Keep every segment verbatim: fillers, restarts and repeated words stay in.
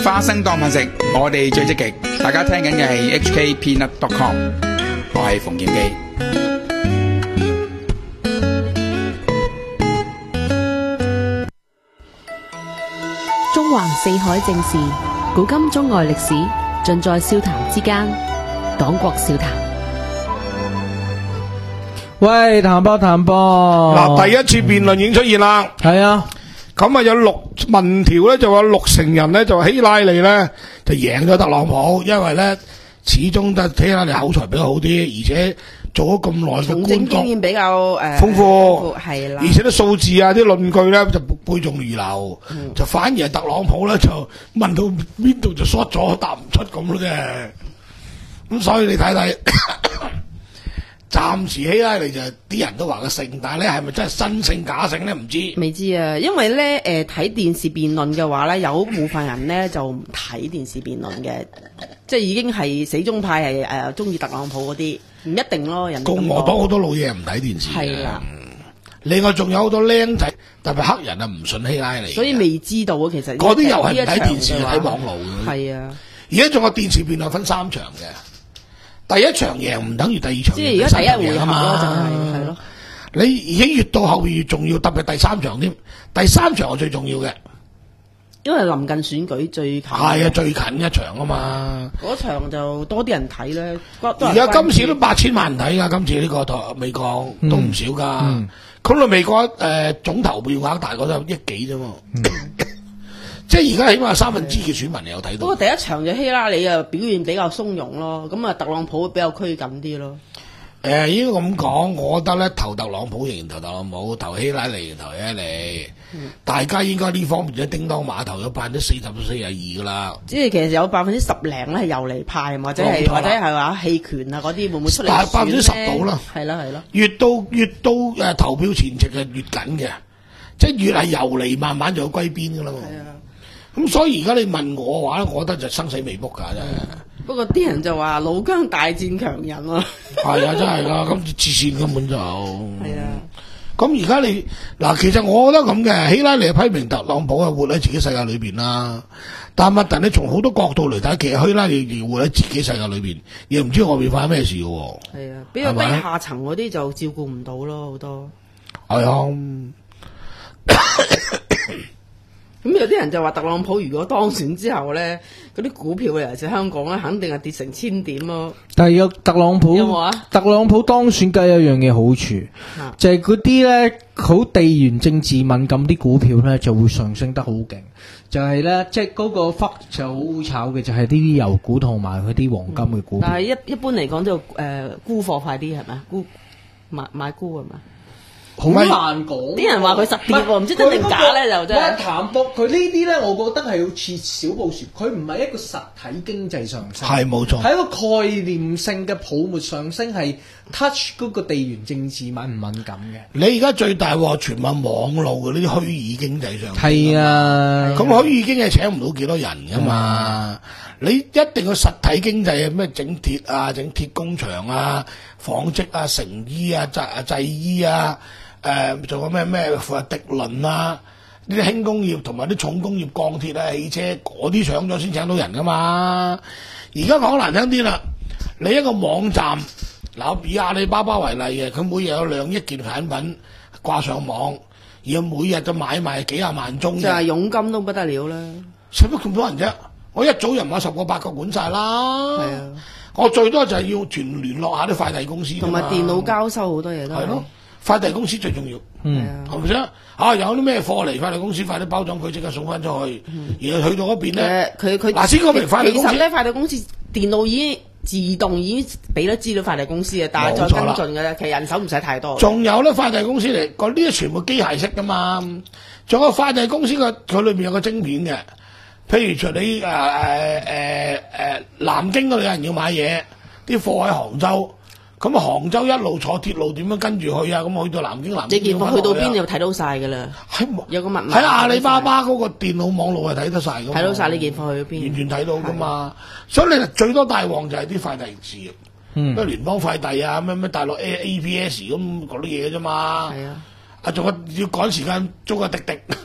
花生當飯食，我哋最積極。大家聽緊嘅係 H K Peanut dot com， 我係馮劍基。 中環四海正事，古今中外歷史，盡在笑談之間。黨國笑談。 喂，談波談波。 嗱，第一次辯論已經出現啦。 係啊。 咁啊，有六民調咧，就話六成人咧就話希拉里咧就贏咗特朗普，因為咧始終得希拉里口才比較好啲，而且做咗咁耐嘅從官作政經驗比較誒豐富， 係啦。 而且啲數字啊、啲論據咧就背誦如流， 嗯、 就反而係特朗普咧就問到邊度就 short 咗，答唔出咁咯啫。咁所以你睇睇。暫時希拉里就啲人都話個性，但係咧係咪真係真性假性咧？唔知。 未知啊，因為咧誒睇電視辯論嘅話咧，有部分人咧就唔睇電視辯論嘅，即係已經係死忠派係誒中意特朗普嗰啲，唔一定咯。人共和黨好多老嘢唔睇電視嘅。 係啦。 另外仲有好多僆仔，特別黑人啊，唔信希拉里。 所以未知道啊，其實。 嗰啲又係唔睇電視睇網路嘅。 係啊。 而家仲有電視辯論分三場嘅。第一場贏唔等於第二場贏， 即係而家第一回合咯，就係係咯。 你而家越到後邊越重要，特別第三場添。第三場係最重要嘅， 因為臨近選舉最近。 係啊，最近一場啊嘛。 嗰場就多啲人睇咧。 而家今次都八千萬人睇噶，今次呢個台美國都唔少噶。咁到、嗯、美國誒、呃、總投票額大概都有億幾啫嘛。嗯即係而家起碼三分之嘅選民你有睇到。 不過第一場就希拉里啊表現比較鬆容咯，咁啊特朗普比較拘謹啲咯。 誒、呃，應該咁講，我覺得咧投特朗普仍然投特朗普，投希拉里投希拉里。嗯、大家應該呢方面咧叮當碼頭有百分之四十到四十二噶啦。 即係其實有百分之十零咧係遊離派，或者係或者係話棄權啊嗰啲會唔會出嚟選咧？百分之十到啦。係啦係啦。越到越到誒、呃、投票前夕係越緊嘅，即係越係遊離，慢慢就有歸邊噶啦。係啊。咁所以而家你問我嘅話咧，我覺得就生死未卜噶真係。 不過啲人就話老姜大戰強人啊。係啊，真係噶，咁黐線根本就。係啊。 咁而家你嗱，其實我覺得咁嘅，希拉里批評特朗普係活喺自己世界裏邊啦。但係你從好多角度嚟睇，其實希拉里活喺自己世界裏邊，亦唔知外面發生咩事嘅。 係啊，比較低下層嗰啲就照顧唔到咯，好多。 係啊。 咁有啲人就話特朗普如果當選之後咧，嗰啲股票尤其是香港咧，肯定係跌成千點咯。 但係有特朗普，有冇啊？特朗普當選梗有一樣嘢好處，啊、就係嗰啲咧好地緣政治敏感啲股票咧就會上升得好勁。就係、是、咧，即係嗰個忽就好好炒嘅，就係呢啲油股同埋嗰啲黃金嘅股票。 嗯、但係一一般嚟講就誒、呃、沽貨快啲係咪？沽買買沽係咪？ 好難講， 啲人話佢實跌喎，唔知真定假咧就真係。 談博佢呢啲咧，我覺得係好似小布殊，佢唔係一個實體經濟上升， 係冇錯， 係一個概念性嘅泡沫上升，係 touch 嗰個地緣政治敏唔敏感嘅。 你而家最大鑊全民網絡嘅呢啲虛擬經濟上升， 係啊， 咁虛擬經濟請唔到幾多人噶嘛？嗯、你一定要實體經濟啊，咩整鐵啊、整鐵工場啊、紡織啊、成衣啊、製啊製衣啊。誒，仲、呃、有咩咩迪倫啊，呢啲輕工業同埋啲重工業鋼鐵啊、汽車嗰啲搶咗先請到人噶嘛。而家講難聽啲啦，你一個網站，嗱以阿里巴巴為例嘅，佢每日有兩億件產品掛上網，而每日就買賣幾廿萬宗， 就係佣金都不得了啦。 使乜咁多人啫？我一早人買十個八個管晒啦。係啊，我最多就係要團聯絡下啲快遞公司， 同埋電腦交收好多嘢都係咯。 快遞公司最重要，嗯，係咪先？啊，有啲咩貨嚟，快遞公司快啲包裝佢，即刻送翻出去。嗯、而去到嗰邊咧， 佢佢嗱先講明快遞公司， 其實咧，快遞公司電腦已經自動已經俾咗資料快遞公司嘅，但係再跟進嘅咧，其實人手唔使太多。仲有咧，快遞公司嚟，嗰啲全部機械式噶嘛。仲有快遞公司個佢裏邊有個晶片嘅，譬如除你誒誒誒誒南京嗰度有人要買嘢，啲貨喺杭州。咁啊，杭州一路坐鐵路點樣跟住去啊？咁去到南京，南京你件貨去到邊就睇到晒㗎啦。有個密碼喺阿里巴巴嗰個電腦網絡係睇得晒㗎。 睇到晒呢件貨去到邊， 完全睇到㗎嘛。所以你最多大鑊就係啲快遞事業，咩、嗯、聯邦快遞啊，咩咩大陸 A A P S 咁嗰啲嘢啫嘛。係啊，啊仲有要趕時間租個滴滴。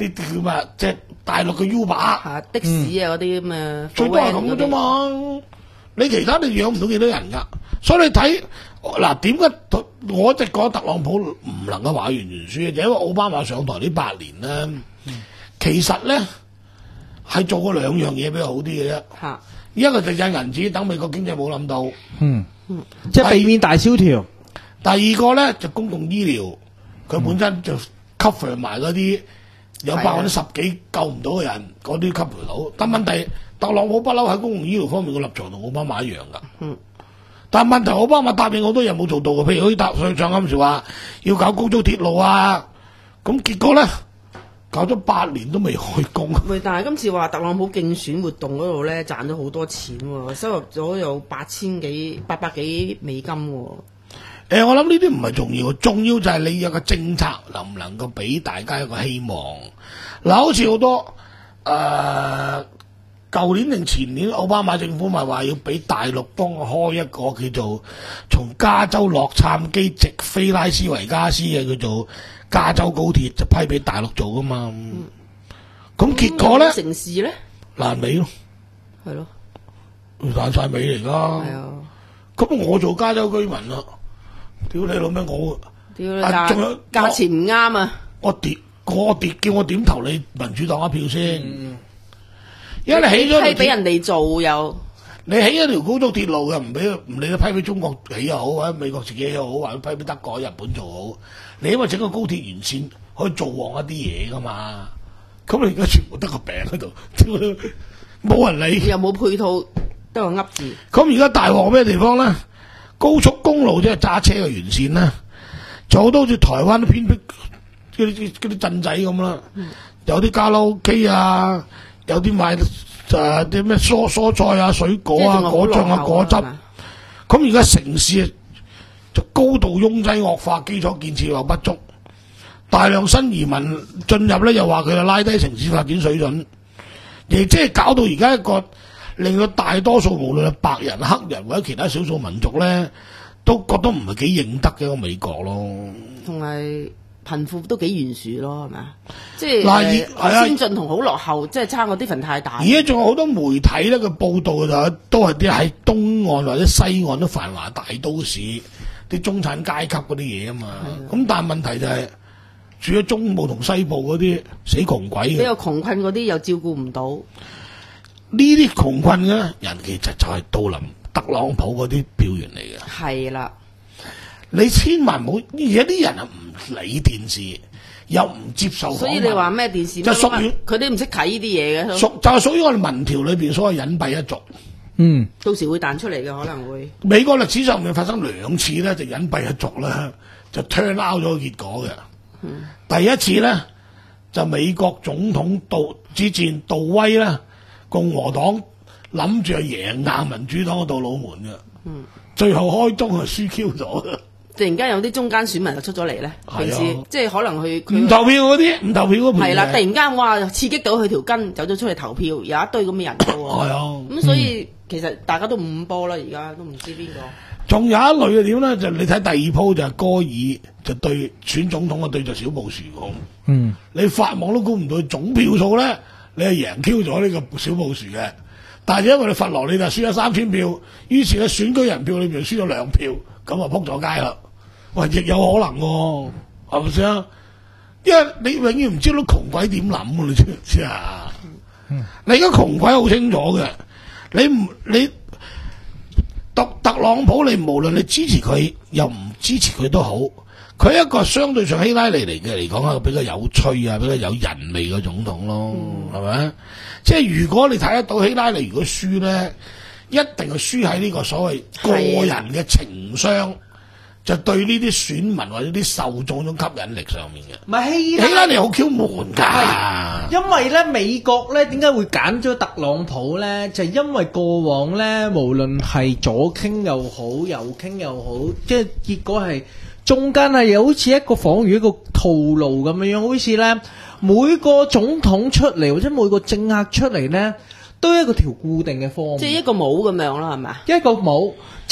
啲叫咩？即係大陸嘅 Uber 啊的士啊嗰啲咁嘅， 最多係咁嘅啫嘛。你其他你養唔到幾多人㗎？所以你睇嗱點解我直覺得特朗普唔能夠話完全輸，就因為奧巴馬上台呢八年咧，嗯、其實咧係做過兩樣嘢比較好啲嘅啫。嚇、啊，一個就印銀紙，等美國經濟冇冧到， 嗯嗯，即係避免大蕭條。 第二個咧就公共醫療，佢本身就 cover 埋嗰啲有百分之十幾救唔到嘅人，嗰啲 cover 到。但問題特朗普不嬲喺公共醫療方面嘅立場同奧巴馬一樣噶。嗯。但問題奧巴馬答應好多嘢冇做到嘅，譬如好似答上上嗰陣時話要搞高速鐵路啊，咁結果咧搞咗八年都未開工。 喂，但係今次話特朗普競選活動嗰度咧賺咗好多錢喎，收入咗有八千幾八百幾美金喎。 誒、欸，我諗呢啲唔係重要，重要就係你有個政策能唔能夠俾大家一個希望。嗱，好似好多誒，舊年定前年奧巴馬政府咪話要俾大陸幫我開一個叫做從加州洛杉磯直飛拉斯維加斯嘅叫做加州高鐵，就批俾大陸做噶嘛。咁、嗯、結果咧、嗯、 城市咧爛尾咯， 係咯， 爛晒尾嚟噶。係啊，咁我做加州居民啦。屌你老咩！我屌你價，仲有價錢唔啱啊！ 我跌，我跌，叫我點投你民主黨一票先？嗯、因為你起咗， 批俾人哋做又， 你起一條高速鐵路嘅，唔俾唔理你批俾中國起又好，或者美國自己起又好，或者批俾德國、日本做好，你因為整個高鐵沿線可以做旺一啲嘢噶嘛？咁你而家全部得個餅喺度，冇人理， 又冇配套，得個噏字。 咁而家大鑊咩地方咧？高速公路即係揸車嘅沿線啦，就好多好似台灣偏僻嗰啲嗰啲鎮仔咁啦，嗯、有啲卡拉 OK 啊，有啲賣誒啲咩蔬蔬菜啊、水果啊、果醬啊、果汁。咁而家城市就高度擁擠惡化，基礎建設又不足，大量新移民進入咧，又話佢哋拉低城市發展水準，亦即係搞到而家一個。令到大多數無論係白人、黑人或者其他少數民族咧，都覺得唔係幾認得嘅一個美國咯。 同埋貧富都幾懸殊咯，係咪啊？即係嗱，呃、先進同好落後，即係差個 difference 太大。 而家仲有好多媒體咧，佢報道就都係啲喺東岸或者西岸都繁華大都市啲中產階級嗰啲嘢啊嘛。咁的但係問題就係、是、住喺中部同西部嗰啲死窮鬼嘅， 比較窮困嗰啲又照顧唔到。 呢啲窮困嘅人其實就係杜林特朗普嗰啲票源嚟嘅。係啦，你千萬唔好，而家啲人啊唔理電視，又唔接受。 所以你話咩電視？就屬於佢哋唔識睇呢啲嘢嘅。屬就係屬於我哋民調裏邊所謂隱蔽一族。 嗯， 到時會彈出嚟嘅可能會。 美國歷史上面發生兩次咧，就隱蔽一族啦，就 turn out 咗結果嘅。嗯、第一次咧就美國總統杜之戰杜威啦。共和黨諗住係贏硬民主黨嘅杜魯門嘅，嗯、最後開中係輸 Q 咗嘅。 突然間有啲中間選民就出咗嚟咧，平時、啊、即係可能佢唔投票嗰啲，唔投票嗰係啦。突然間哇，刺激到佢條筋，走咗出去投票，有一堆咁嘅人嘅喎。係啊，咁、嗯、所以其實大家都五波啦，而家都唔知邊個。仲有一類嘅點咧，就你睇第二鋪就係戈爾就對選總統嘅對著小布殊講，嗯，你法網都估唔到總票數咧。你係贏 Q 咗呢個小布殊嘅，但係因為你佛羅里達輸咗三千票，於是咧選舉人票裏邊輸咗兩票，咁啊撲咗街啦。喂，亦有可能喎，係咪先？因為你永遠唔知道窮鬼點諗嘅，你知唔知啊？嗯、你而家窮鬼好清楚嘅，你唔你特特朗普，你無論你支持佢又唔支持佢都好。佢一個相對上希拉里嚟嘅嚟講，係比較有趣啊，比較有人味嘅總統咯，係咪、嗯？即係如果你睇得到希拉里如果輸咧，一定係輸喺呢個所謂個人嘅情商，的就對呢啲選民或者啲受眾種吸引力上面嘅。唔係希希拉里好 Q 悶㗎， 因為咧美國咧點解會揀咗特朗普咧？就係、因為過往咧無論係左傾又好，右傾又好，即係結果係。中間係又好似一個仿如一個套路咁樣樣，好似咧每個總統出嚟或者每個政客出嚟咧，都有一個條固定嘅方案， 即係一個帽咁樣啦，係咪？ 一個帽，即係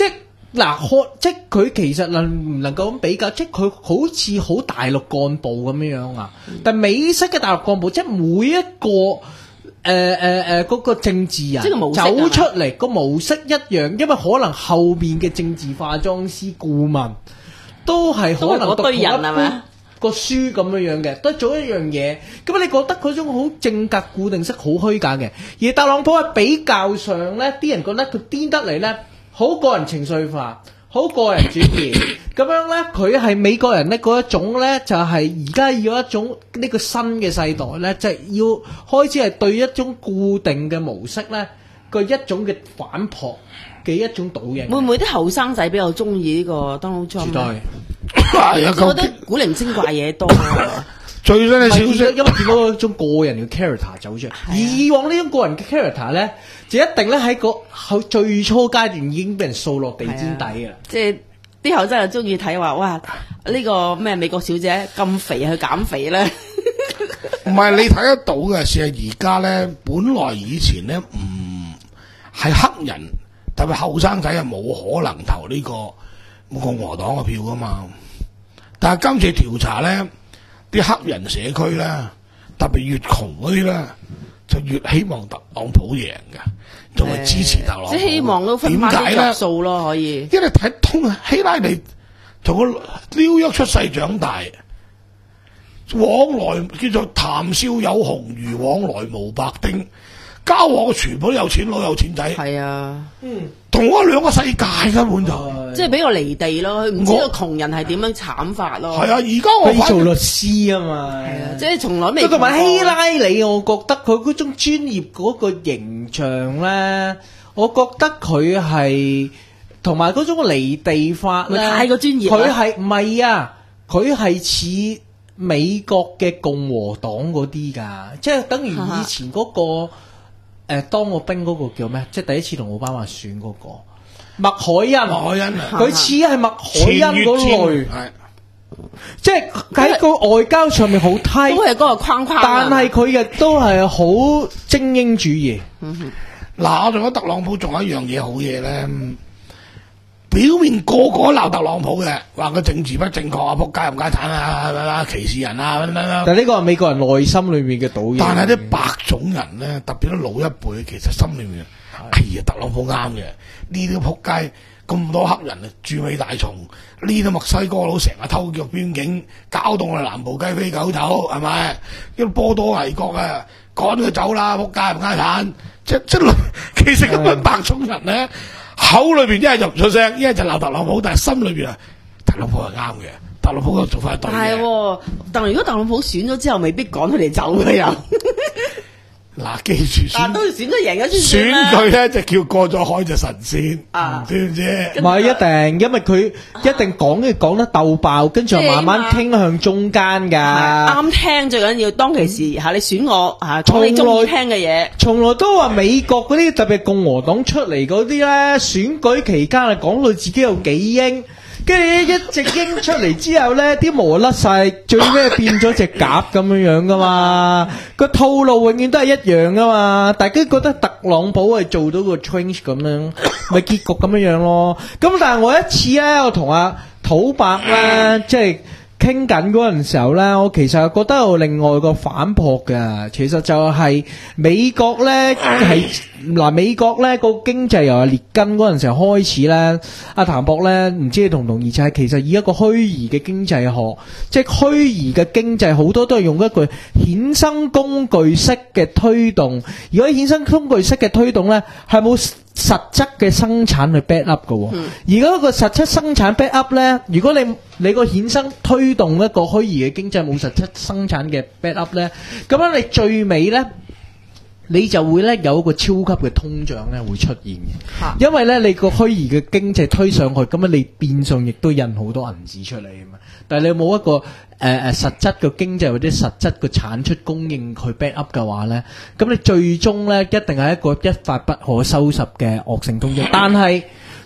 嗱，即係佢其實能唔能夠咁比較？即係佢好似好大陸幹部咁樣樣啊，嗯、但美式嘅大陸幹部，即係每一個誒誒誒嗰個政治人走出嚟個模式一樣，因為可能後邊嘅政治化妝師顧問都係可能讀同一般個書咁樣樣嘅，都做一樣嘢。咁你覺得嗰種好正格固定式好虛假嘅，而特朗普喺比較上咧，啲人覺得佢癲得嚟咧。好個人情緒化，好個人主義，咁樣呢，佢係美國人呢嗰一種呢，就係而家要一種呢個新嘅世代呢，就係、是、要開始係對一種固定嘅模式呢，個一種嘅反撲嘅一種倒影。 會唔會啲後生仔比較中意呢個 Donald Trump？絕對， 我覺得古靈精怪嘢多。 最新嘅消息，因為見到一種個人嘅 character 走出嚟，而以往呢種個人嘅 character 咧，就一定咧喺個最初階段已經俾人掃落地氈底嘅。 即係啲後生又中意睇話，哇！呢、這個咩美國小姐咁肥去減肥咧？ 唔係你睇得到嘅，事係而家咧，本來以前咧唔係黑人，特別後生仔係冇可能投呢個共和黨嘅票噶嘛。但係今次調查咧。啲黑人社區咧，特別越窮嗰啲咧，就越希望特朗普贏嘅，就會支持特朗普。 即係希望都分翻啲着數咯，可以。 因為睇通希拉里同個紐約出世長大，往來叫做談笑有鴻儒，往來無白丁。交往全部都有錢佬有錢仔， 係啊， 嗯，同我兩個世界根本就， 即係比較離地咯，唔知道窮人係點樣慘法咯。 係啊，而家我做律師啊嘛， 係啊，即係從來未。 同埋希拉里，我覺得佢嗰種專業嗰個形象咧，我覺得佢係同埋嗰種離地法咧， 太過專業。 佢係唔係啊？佢係似美國嘅共和黨嗰啲㗎，即係等於以前嗰個。誒，當個兵嗰個叫咩？即係第一次同奧巴馬選嗰個麥凱恩， 麥凱恩佢似係麥凱恩嗰類，即係喺個外交上面好低， 都係嗰個框框。 但係佢亦都係好精英主義。 嗱，我仲覺得特朗普仲有一樣嘢好嘢咧，表面個個鬧特朗普嘅，話佢政治不正確啊，仆街唔街產啊，歧視人啊， 但係呢個係美國人內心裏面嘅倒影。 但係啲白種人咧，特別啲老一輩，其實心裏面，哎呀，特朗普啱嘅，呢啲仆街咁多黑人啊，駐美大蟲，呢啲墨西哥佬成日偷腳邊境，搞到我哋南部雞飛狗走，係咪？呢個波多黎各啊，趕佢走啦，仆街唔街產，即即其實咁樣白種人咧。口裏邊一係就唔出聲，一係就鬧特朗普，但係心裏邊啊，特朗普係啱嘅，特朗普個做法係對嘅。 係，但係如果特朗普選咗之後，未必趕佢哋走嘅又。 嗱，記住， 但都要選咗贏咗先。選佢咧就叫過咗海就神仙， 啊， 知唔知？ 唔係一定，因為佢一定講嘅講得鬥爆，跟住慢慢傾向中間㗎。 啱聽最緊要，當其時嚇你選我嚇，講你中意聽嘅嘢。 從來都話美國嗰啲特別共和黨出嚟嗰啲咧，選舉期間啊講到自己有幾英。跟住一隻鷹出嚟之後咧，啲毛甩晒，最尾變咗隻鴿咁樣樣噶嘛，個套路永遠都係一樣噶嘛，大家覺得特朗普係做到個 change 咁樣，咪結局咁樣樣咯。咁但係我一次咧，我同阿土伯咧，即係傾緊嗰陣時候咧，我其實覺得有另外個反撲嘅，其實就係美國咧係嗱，美國咧個經濟由係列根嗰陣時候開始咧，阿譚博咧唔知你同唔同意，就係其實以一個虛擬嘅經濟學，即係虛擬嘅經濟好多都係用一個衍生工具式嘅推動，如果衍生工具式嘅推動咧係冇實質嘅生產去 back up 嘅，而家個實質生產 back up 咧，如果你你個衍生推動一個虛擬嘅經濟冇實質生產嘅 back up 咧，咁樣你最尾咧，你就會咧有一個超級嘅通脹咧會出現嘅，因為咧你個虛擬嘅經濟推上去，咁樣你變相亦都印好多銀紙出嚟啊嘛，但係你冇一個誒誒、呃、實質嘅經濟或者實質嘅產出供應去 back up 嘅話咧，咁你最終咧一定係一個一發不可收拾嘅惡性通脹。但係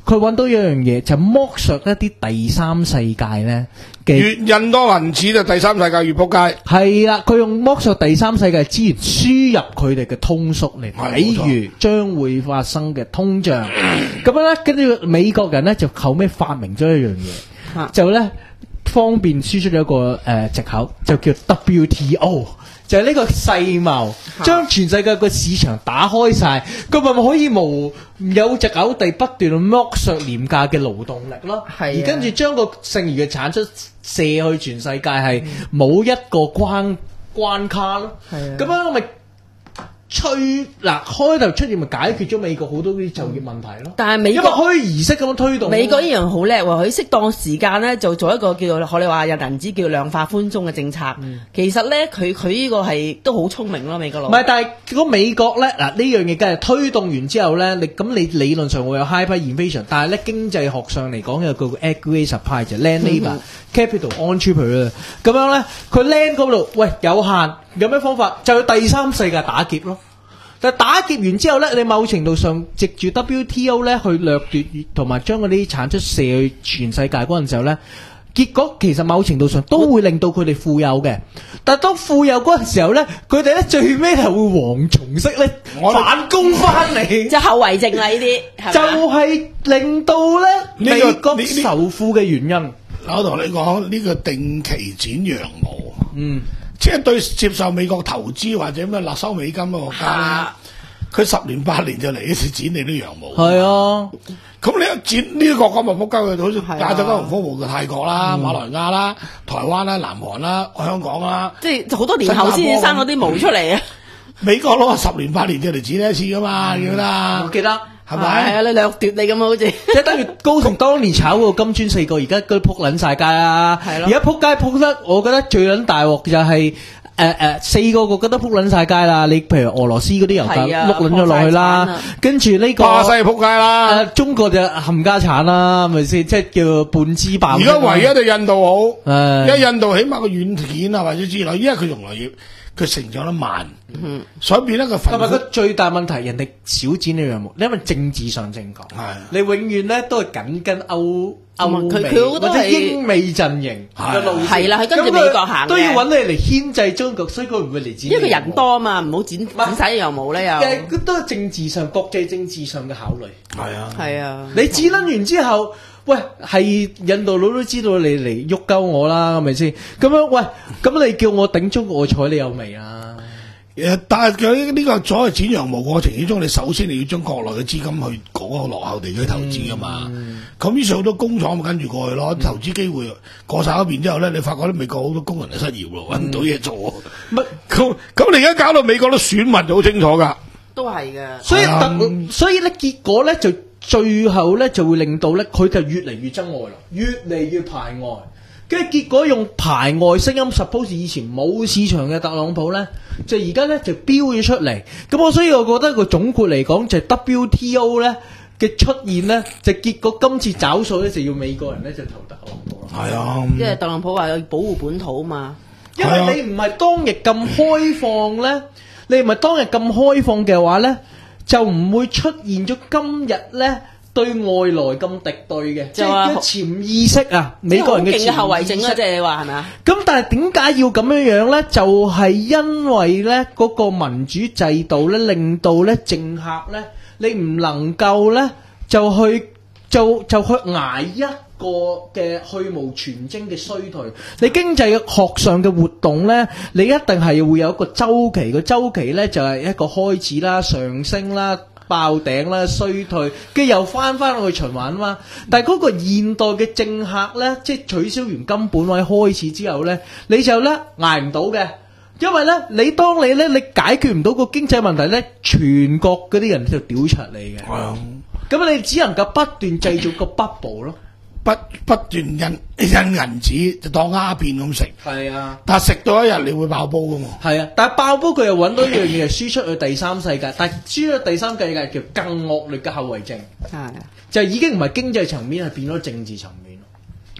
佢揾到一樣嘢，就剝削一啲第三世界咧嘅。 越印多銀紙就第三世界越仆街。 係啦，佢用剝削第三世界資源輸入佢哋嘅通縮嚟，比如將會發生嘅通脹。咁樣咧，跟住美國人咧就後尾發明咗一樣嘢，就咧方便輸出咗一個誒藉口，就叫 W T O。就係呢個世貿，將全世界個市場打開晒，佢咪可以無有藉口地不斷去剝削廉價嘅勞動力咯，而跟住將個剩餘嘅產出射去全世界，係冇一個關關卡咯。咁樣咪吹嗱開頭出現咪解決咗美國好多啲就業問題咯。 但係美國虛擬式咁樣推動， 美國依樣好叻喎，佢適當時間咧就做一個叫做學你話有銀紙叫量化寬鬆嘅政策。嗯、其實咧佢佢呢個係都好聰明咯，美國佬。唔係， 但係如果美國咧嗱呢樣嘢梗係推動完之後咧，你咁你理論上會有 hyperinflation，但係咧經濟學上嚟講有個 aggregate supply 就 land labour、capital、entrepreneur 咁樣咧，佢 land 嗰度喂有限。有咩方法？就去第三世界打劫咯。但係打劫完之後咧，你某程度上藉住 W T O 咧去掠奪同埋將嗰啲產出射去全世界嗰陣時候咧，結果其實某程度上都會令到佢哋富有嘅。但係當富有嗰陣時候咧，佢哋咧最尾係會蝗蟲式咧反攻翻嚟， 即係後遺症啦呢啲， 就係令到咧美國仇富嘅原因。 我同你講呢、這個定期剪羊毛， 嗯。 即係對接受美國投資或者咩納收美金嘅國家，佢十年八年就嚟一次剪你啲羊毛。 係啊， 咁你一剪呢啲國家咪仆街佢，好似亞洲金融風暴嘅泰國啦、馬來亞啦、台灣啦、南韓啦、香港啦， 即係好多年後先至生嗰啲毛出嚟啊！ 美國佬十年八年就嚟剪一次噶嘛，記得？ 我記得。 係咪？係啊，你掠奪你咁啊，好似即係等於高盛當年炒嗰個金磚四個，而家佢撲撚晒街啦。係咯。而家撲街撲得，我覺得最撚大鑊就係誒誒四個個覺得撲撚晒街啦。你譬如俄羅斯嗰啲油價碌撚咗落去啦，跟住呢個巴西撲街啦， 中國就冚家產啦，係咪先？即係叫半支爆。 而家唯一就印度好，因為印度起碼個軟件啊或者之類，因為佢用來要。佢成長得慢，嗯、所以變得個份。同埋佢最大問題，人哋少剪呢樣毛，因為政治上正確。係你永遠咧都係緊跟歐歐美或者英美陣營嘅路線。係啦，佢跟住美國行都要揾你嚟牽制中國，所以佢唔會嚟剪。因為人多啊嘛，唔好剪剪晒羊毛咧又。誒，都係政治上、國際政治上嘅考慮。 係啊， 係啊， 你剪撚完之後。喂，係印度佬都知道你嚟喐鳩我啦，係咪先？咁樣喂，咁你叫我頂中國，我睬你有味啊？ 誒，但係佢呢個所謂剪羊毛過程之中，你首先你要將國內嘅資金去嗰個落後地區投資噶嘛。咁、嗯、於是好多工廠咪跟住過去咯，投資機會過晒嗰邊之後咧，你發覺啲美國好多工人就失業咯，搵唔到嘢做。乜咁咁？你而家搞到美國都選民就好清楚噶， 都係噶。 所以特，嗯、所以咧結果咧就。最後咧就會令到咧佢就越嚟越憎外咯，越嚟越排外，跟住結果用排外聲音 suppose 以前冇市場嘅特朗普咧，就而家咧就飆咗出嚟。咁我所以我覺得個總括嚟講就係 W T O 咧嘅出現咧，就結果今次找數咧就要美國人咧就投特朗普咯。 係啊， 因為特朗普話要保護本土嘛， 因為你唔係當日咁開放咧，你唔係當日咁開放嘅話咧。就唔會出現咗今日咧對外來咁敵對嘅，即係潛意識啊，美國人嘅潛意識後遺症啊，即係你話係咪啊？ 咁但係點解要咁樣樣咧？就係、是、因為咧嗰、那個民主制度咧，令到咧政客咧，你唔能夠咧就去就就去捱一個嘅去無全徵嘅衰退。你經濟學上嘅活動咧，你一定係會有一個周期，個周期咧就係一個開始啦、上升啦、爆頂啦、衰退，跟住又翻翻去循環啊嘛。但係嗰個現代嘅政客咧，即係取消完金本位開始之後咧，你就咧捱唔到嘅，因為咧你當你咧你解決唔到個經濟問題咧，全國嗰啲人就屌柒你嘅。咁、嗯、你只能夠不斷製造個 bubble 咯。 不不斷印印銀紙就當鴉片咁食， 係啊！ 但係食到一日你會爆煲噶嘛？ 係啊！但係爆煲佢又揾到一樣嘢係輸出去第三世界，但係輸出去第三世界叫更惡劣嘅後遺症，係啊，就已經唔係經濟層面，係變咗政治層面。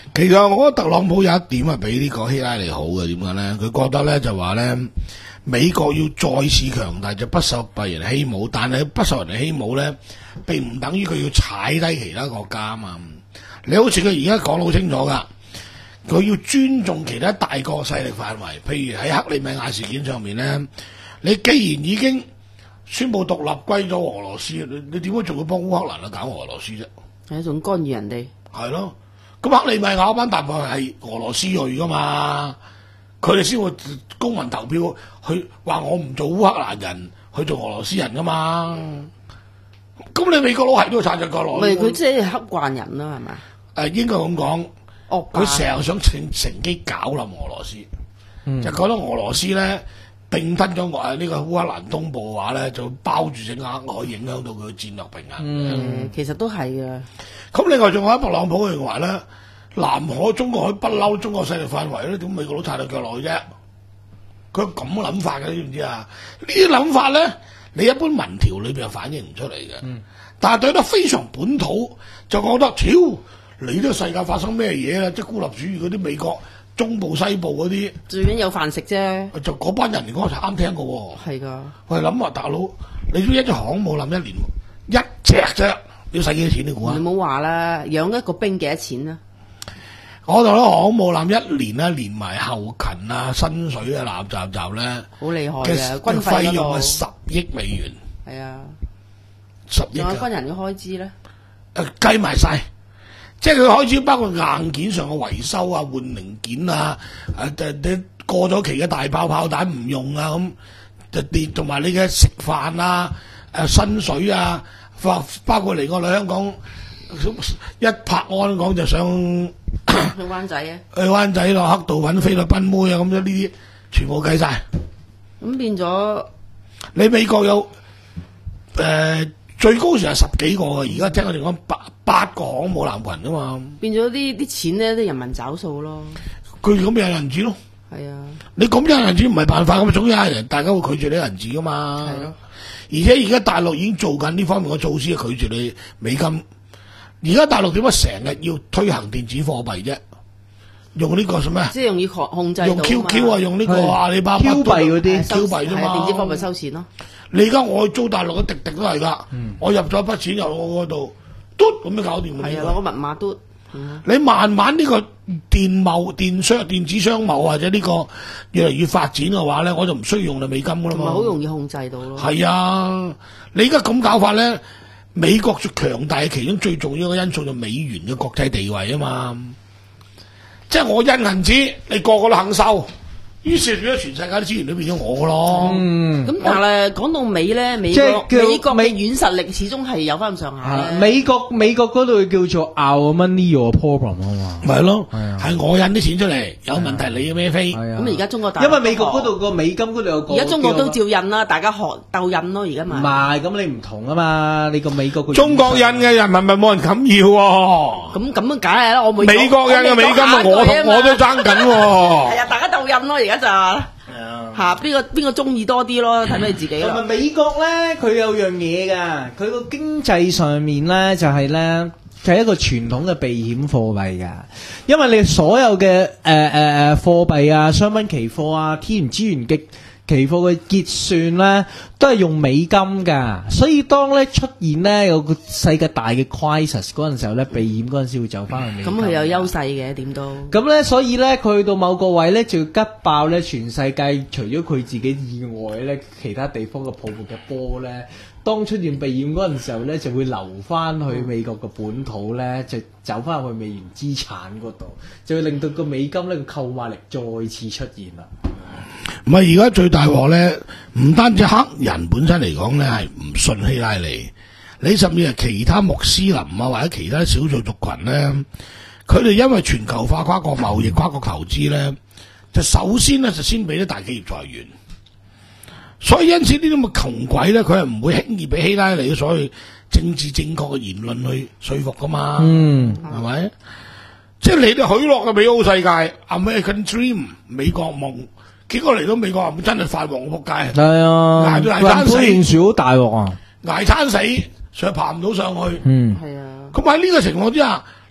其實我覺得特朗普有一點係比呢個希拉里好嘅，點解咧？佢覺得咧就話咧，美國要再次強大就不受別人欺侮，但係不受人哋欺侮咧，並唔等於佢要踩低其他國家啊嘛。你好似佢而家講得好清楚噶，佢要尊重其他大國勢力範圍，譬如喺克里米亞事件上面咧，你既然已經宣布獨立歸咗俄羅斯，你你點解仲要幫烏克蘭啊搞俄羅斯啫？ 係一種干預人哋。 係咯。咁克里米亞班大部分係俄羅斯裔噶嘛，佢哋先會公民投票去話我唔做烏克蘭人，去做俄羅斯人噶嘛。咁你美國佬係都要撐隻腳落。 唔係佢即係黑慣人啦，係咪？誒、 呃，應該咁講，佢成日想趁乘機搞冧俄羅斯，嗯、就覺得俄羅斯咧並吞咗我呢個烏克蘭東部嘅話咧，就包住整額，可以影響到佢嘅戰略平衡。 嗯，其實都係嘅。 咁另外仲有特朗普認為咧，南海、中國海不嬲中國勢力範圍咧，點美國佬踩到腳落去啫？佢有咁嘅諗法嘅，你知唔知啊？呢啲諗法咧，你一般民調裏邊係反映唔出嚟嘅。嗯、但係對得非常本土，就覺得，超你呢個世界發生咩嘢啊？即係孤立主義嗰啲美國中部、西部嗰啲， 最緊有飯食啫。就嗰班人嚟講就啱聽嘅喎。 係㗎。我係諗話大佬，你都一隻航母艦一年一隻啫。要使幾多錢你估啊？ 你唔好話啦，養一個兵幾多錢啊？ 我同咧航母艦一年咧，連埋後勤啊、薪水啊、垃雜雜咧， 好厲害嘅軍費用係十億美元。 係啊， 十億。 仲有軍人嘅開支咧？ 誒，計埋晒，即係佢開支包括硬件上嘅維修啊、換零件啊，誒誒誒過咗期嘅大炮炮彈唔用啊，咁就跌，同埋你嘅食飯啊、誒薪水啊。包括嚟過嚟香港一拍安講就上去灣仔啊， 去灣仔落黑道揾菲律賓妹啊，咁樣呢啲全部計晒。 咁變咗你美國有誒、呃、最高時係十幾個嘅，而家聽我哋講八八個航母艦群啊嘛。變咗啲啲錢咧，啲人民找數咯。 佢咁有銀紙咯。 係啊， 你咁有銀紙唔係辦法，咁總有人大家會拒絕你銀紙噶嘛。係咯。而且而家大陸已經做緊呢方面嘅措施，拒絕你美金。而家大陸點解成日要推行電子貨幣啫？用呢個什麼？ 即係容易控制到。 用 Q Q 啊，用呢個阿里巴巴 Q 幣嗰啲 Q 幣啫嘛。 電子貨幣收錢咯。 你而家我去租大陸嘅滴滴都係㗎，嗯、我入咗一筆錢入我嗰度，嘟咁樣搞掂。 係啊，攞個密碼嘟。嗯、 你慢慢呢個電貿、電商、電子商貿或者呢個越嚟越發展嘅話咧，我就唔需要用你美金㗎啦嘛。 好容易控制到咯。係啊，你而家咁搞法咧，美國最強大嘅其中最重要嘅因素就美元嘅國際地位啊嘛。即係我印銀紙，你個個都肯收。於是變咗全世界啲資源都變咗我咯。嗯， 咁但係講到尾咧，美國美國嘅軟實力始終係有翻咁上下。 美國美國嗰度叫做 Our Money Your Problem 啊嘛。 咪係咯，係我印啲錢出嚟，有問題你孭飛。 咁而家中國大因為美國嗰度個美金嗰度有個， 而家中國都照印啦，大家學鬥印咯，而家咪。 唔係，咁你唔同啊嘛，你個美國中國印嘅人民幣冇人敢要喎。 咁咁梗係啦，我美美國印嘅美金啊，我同我都爭緊喎。 係啊，大家鬥印咯，而家就吓邊個邊個中意多啲咯，睇咩自己咯。 同埋美國咧，佢有樣嘢噶，佢個經濟上面咧就係咧就係一個傳統嘅避險貨幣噶，因為你所有嘅誒誒誒貨幣啊、商品期貨啊、天然資源嘅期貨嘅結算咧，都係用美金噶，所以當咧出現咧有個世界大嘅 crisis 嗰陣時候咧，避險嗰陣時會走翻去美金。 咁佢有優勢嘅，點都。 咁咧，所以咧，佢去到某個位咧，就要吉爆咧，全世界除咗佢自己以外咧，其他地方嘅泡沫嘅波咧，當出現避險嗰陣時候咧，就會流翻去美國嘅本土咧，就走翻去美元資產嗰度，就會令到個美金咧個購買力再次出現啦。 唔係而家最大鑊咧，唔單止黑人本身嚟講咧係唔信希拉里，你甚至係其他穆斯林啊或者其他少數族群咧，佢哋因為全球化、跨國貿易、跨國投資咧，就首先咧就先俾啲大企業裁員，所以因此呢啲咁嘅窮鬼咧，佢係唔會輕易俾希拉里所謂政治正確嘅言論去說服噶嘛，嗯，係咪？即係你哋許諾嘅美好世界 American Dream 美國夢。結果嚟到美國係咪真係發黃仆街？係啊， 捱到捱餐死， 件事好大鑊啊！ 捱餐死，上爬唔到上去。 嗯， 係啊。 咁喺呢個情況之下，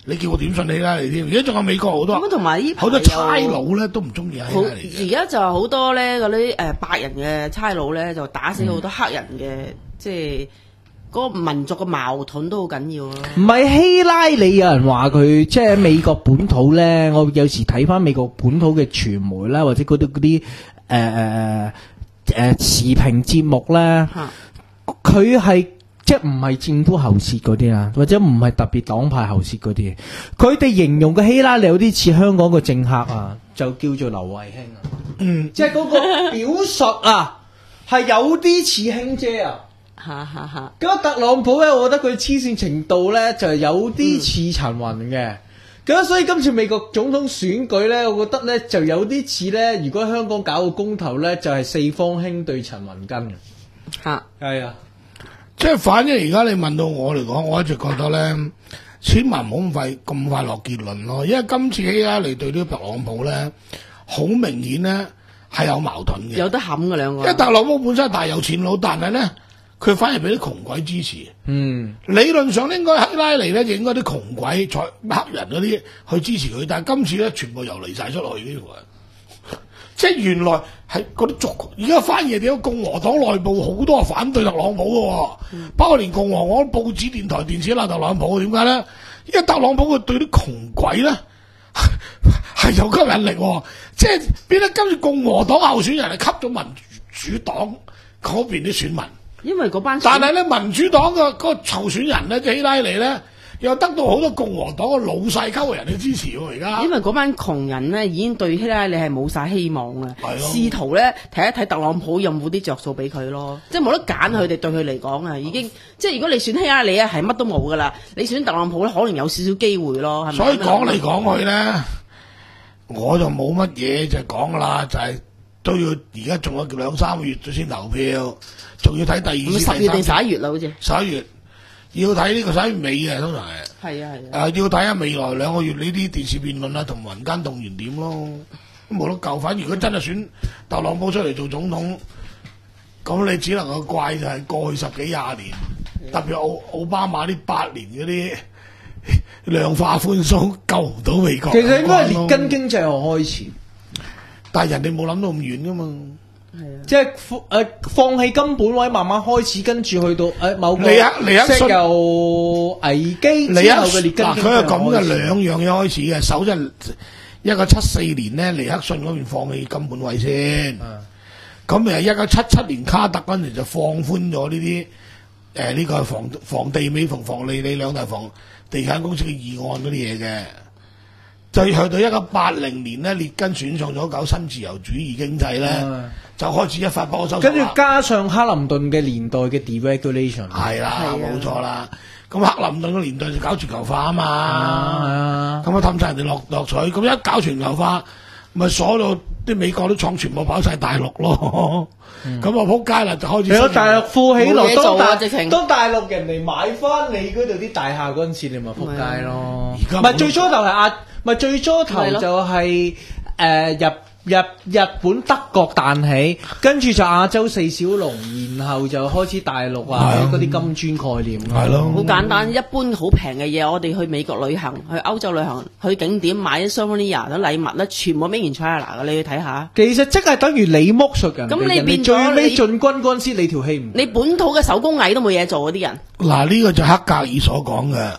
你叫我點信希拉里添？而家仲有美國好多， 咁同埋呢好多差佬咧都唔中意希拉里嘅。 而家就好多咧嗰啲誒白人嘅差佬咧，就打死好多黑人嘅，嗯、即係嗰個民族嘅矛盾都好緊要咯。 唔係希拉里，有人話佢即係美國本土咧，我有時睇翻美國本土嘅傳媒啦，或者嗰啲嗰啲誒誒誒時評節目咧，佢係。即係唔係政府喉舌嗰啲啊，或者唔係特別黨派喉舌嗰啲，佢哋形容嘅希拉里有啲似香港嘅政客啊，就叫做劉慧卿啊。嗯，即係嗰個表述啊，係有啲似卿姐啊。 哈哈哈。 咁特朗普咧，我覺得佢黐線程度咧就有啲似陳雲嘅。咁、嗯、所以今次美國總統選舉咧，我覺得咧就有啲似咧，如果香港搞個公投咧，就係、是、四方兄對陳雲根嘅。 嚇， 係啊。 即係反正而家你問到我嚟講，我一直覺得咧，千萬唔好咁快咁快落結論咯。因為今次希拉里對呢個特朗普咧，好明顯咧係有矛盾嘅， 有得冚嘅兩個。 因為特朗普本身係大有錢佬，但係咧佢反而俾啲窮鬼支持。嗯，理論上應該希拉里咧就應該啲窮鬼、財黑人嗰啲去支持佢，但係今次咧全部又離晒出去呢個。即係原來係嗰啲族，而家反而點解共和黨內部好多係反對特朗普嘅，嗯、包括連共和黨報紙、電台、電視鬧特朗普，點解咧？因為特朗普佢對啲窮鬼咧係有吸引力，即係變得今次共和黨候選人係吸咗民主黨嗰邊啲選民， 因為嗰班， 但係咧民主黨嘅嗰個候選人咧，即係希拉里咧。又得到好多共和黨嘅老細級嘅人嘅支持喎，而家。因為嗰班窮人咧已經對希拉里係冇晒希望嘅，試圖咧睇一睇特朗普有冇啲着數俾佢咯，即係冇得揀佢哋對佢嚟講啊，已經即係如果你選希拉里啊，係乜都冇噶啦，你選特朗普咧可能有少少機會咯，係咪？ 所以講嚟講去咧，我就冇乜嘢就講噶啦，就係、是、都要而家仲有兩三個月先投票，仲要睇第二次。 十月定十一月啦，好似。 十一月。要睇呢個十一月尾嘅，通常係。係啊係啊。誒、呃，要睇下未來兩個月呢啲電視辯論啊，同民間動員點咯，冇得救。反而如果真係選特朗普出嚟做總統，咁你只能夠怪就係過去十幾廿年，的特別奧奧巴馬呢八年嗰啲量化寬鬆救唔到美國。 其實應該係列根經濟學開始， 但係人哋冇諗到咁遠噶嘛。 係啊，即係誒、呃、放棄金本位，慢慢開始，跟住去到誒、呃、某個石油危機之後嘅列根經濟學。嗱，佢係咁嘅兩樣嘢開始嘅。首先一九七四年咧，尼克遜嗰邊放棄金本位先。咁誒，一九七七年卡特嗰陣就放寬咗呢啲誒呢個房房地美同房利美兩大房地產公司嘅議案嗰啲嘢嘅。就去到一九八零年咧，列根選上咗搞新自由主義經濟咧，啊、就開始一發波收。跟住加上克林頓嘅年代嘅 deregulation，係啦，冇錯啦。咁克林頓嘅年代就搞全球化啊嘛，咁啊氹晒人哋落落水，咁一搞全球化，咪所有啲美國啲廠全部跑晒大陸咯。咁啊仆街啦，就開始。係大陸富起來，當大當大陸人哋買翻你嗰度啲大廈嗰陣時，你咪仆街咯。而家唔係最初頭係亞。咪最初頭就係、是、誒、呃、日日日本德國彈起，跟住就亞洲四小龍，然後就開始大陸啊嗰啲金磚概念。係咯，好簡單，一般好平嘅嘢，我哋去美國旅行，去歐洲旅行，去景點買啲 souvenir 啲禮物咧，全部 made in China嘅，你去睇下。其實即係等於你剝削人，咁你變最尾進軍嗰陣時，你條氣唔？你本土嘅手工藝都冇嘢做嗰啲人。嗱，呢個就黑格爾所講嘅。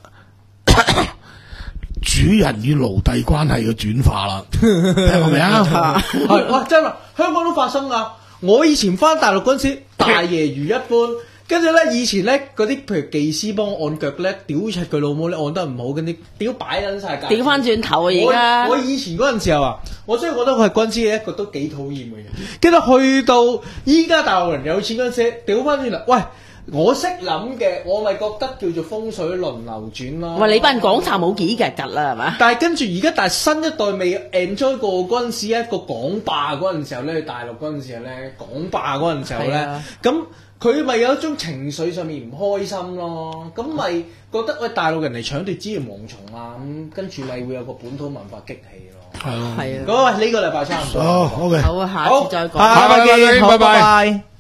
主人與奴隸關係嘅轉化啦，聽過未啊？係哇，真係香港都發生噶。我以前翻大陸嗰陣時，大爺如一般，跟住咧以前咧嗰啲譬如技師幫我按腳咧，屌柒佢老母咧按得唔好，跟住屌擺撚晒架。屌翻轉頭啊！而家我以前嗰陣時候啊，我真係覺得佢係軍師一個都幾討厭嘅人。跟住去到依家大陸人有錢嗰陣時，屌翻轉頭，喂！我識諗嘅，我咪覺得叫做風水輪流轉咯。喂，你班港茶冇幾日㗎啦，係嘛？但係跟住而家，但係新一代未 enjoy 過嗰陣時，一個港霸嗰陣時候咧，去大陸嗰陣時候咧，港霸嗰陣時候咧，咁佢咪有一種情緒上面唔開心咯。咁咪覺得喂大陸人嚟搶奪資源蝗蟲啊，咁跟住咪會有個本土文化激氣咯。係咯，係啊。咁喂，呢個禮拜差唔多。好，OK。好啊，下次再講。下拜見，拜拜。